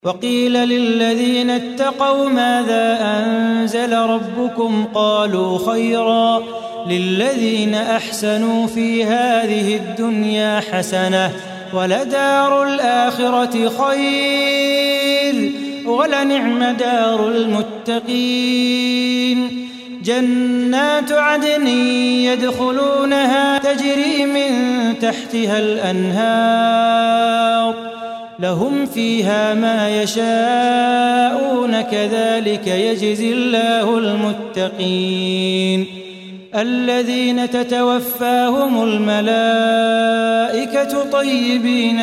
وقيل للذين اتقوا ماذا أنزل ربكم قالوا خيرا للذين أحسنوا في هذه الدنيا حسنة ولدار الآخرة خير ولنعم دار المتقين جنات عدن يدخلونها تجري من تحتها الأنهار لهم فيها ما يشاءون كذلك يجزي الله المتقين الذين تتوفاهم الملائكة طيبين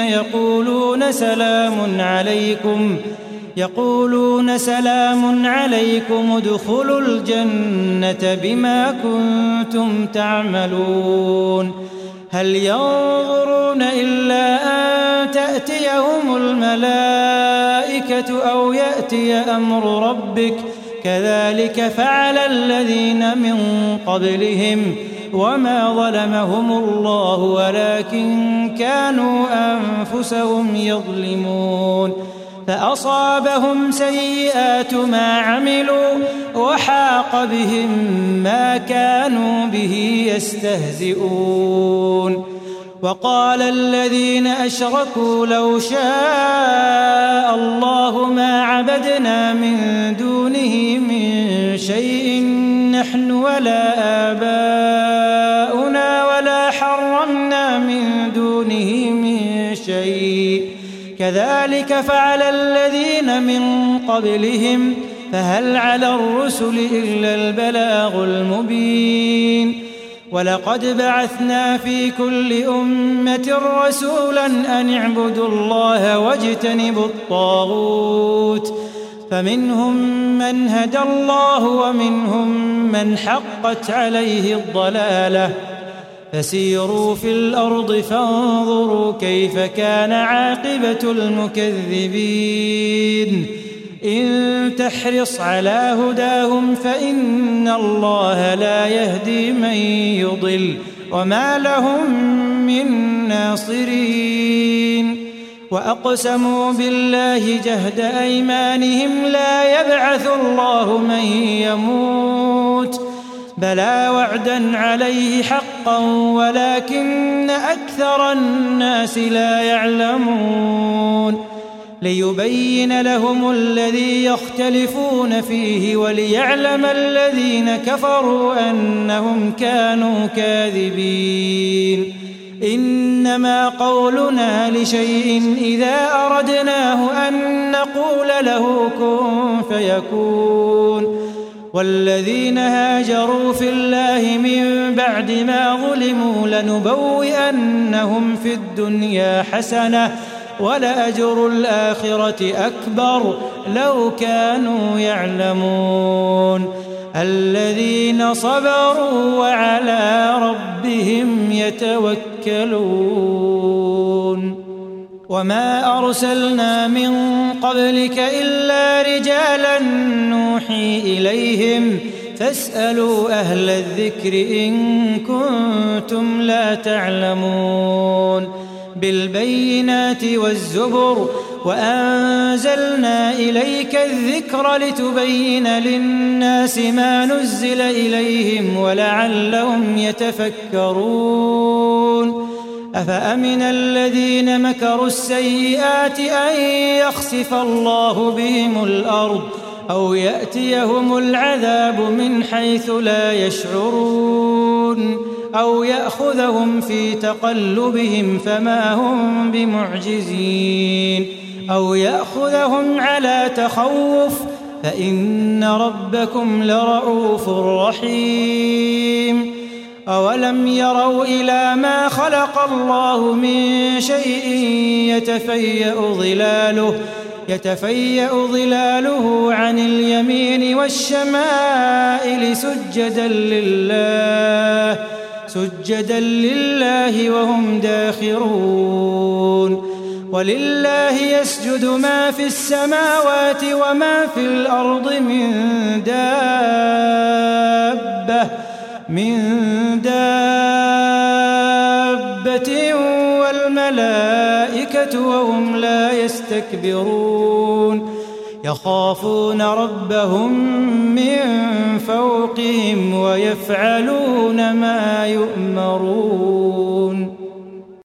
يقولون سلام عليكم ادخلوا الجنة بما كنتم تعملون هل ينظرون إلا أن تأتيهم الملائكة أو يأتي أمر ربك كذلك فعل الذين من قبلهم وما ظلمهم الله ولكن كانوا أنفسهم يظلمون فأصابهم سيئات ما عملوا وحاق بهم ما كانوا به يستهزئون وقال الذين أشركوا لو شاء الله ما عبدنا من دونه من شيء نحن ولا آباؤنا ولا حرمنا من دونه من شيء كذلك فعل الذين من قبلهم فهل على الرسل إلا البلاغ المبين ولقد بعثنا في كل أمة رسولا أن اعبدوا الله واجتنبوا الطاغوت فمنهم من هدى الله ومنهم من حقت عليه الضلالة فسيروا في الأرض فانظروا كيف كان عاقبة المكذبين إن تحرص على هداهم فإن الله لا يهدي من يضل وما لهم من ناصرين وأقسموا بالله جهد أيمانهم لا يبعث الله من يموت بلى وعدا عليه حقا ولكن أكثر الناس لا يعلمون ليبين لهم الذي يختلفون فيه وليعلم الذين كفروا أنهم كانوا كاذبين إنما قولنا لشيء إذا أردناه أن نقول له كن فيكون والذين هاجروا في الله من بعد ما ظلموا لنبوئنهم في الدنيا حسنة ولأجر الآخرة أكبر لو كانوا يعلمون الذين صبروا وعلى ربهم يتوكلون وما أرسلنا من قبلك إلا رجالا نوحي إليهم فاسألوا أهل الذكر إن كنتم لا تعلمون بالبينات والزبر وأنزلنا إليك الذكر لتبين للناس ما نزل إليهم ولعلهم يتفكرون أفأمن الذين مكروا السيئات أن يخسف الله بهم الأرض أو يأتيهم العذاب من حيث لا يشعرون أو يأخذهم في تقلبهم فما هم بمعجزين أو يأخذهم على تخوف فإن ربكم لرؤوف رحيم أولم يروا إلى ما خلق الله من شيء يتفيأ ظلاله عن اليمين والشمائل سجدا لله وهم داخرون ولله يسجد ما في السماوات وما في الأرض من دابة والملائكة وهم لا يستكبرون يستكبرون يخافون ربهم من فوقهم ويفعلون ما يؤمرون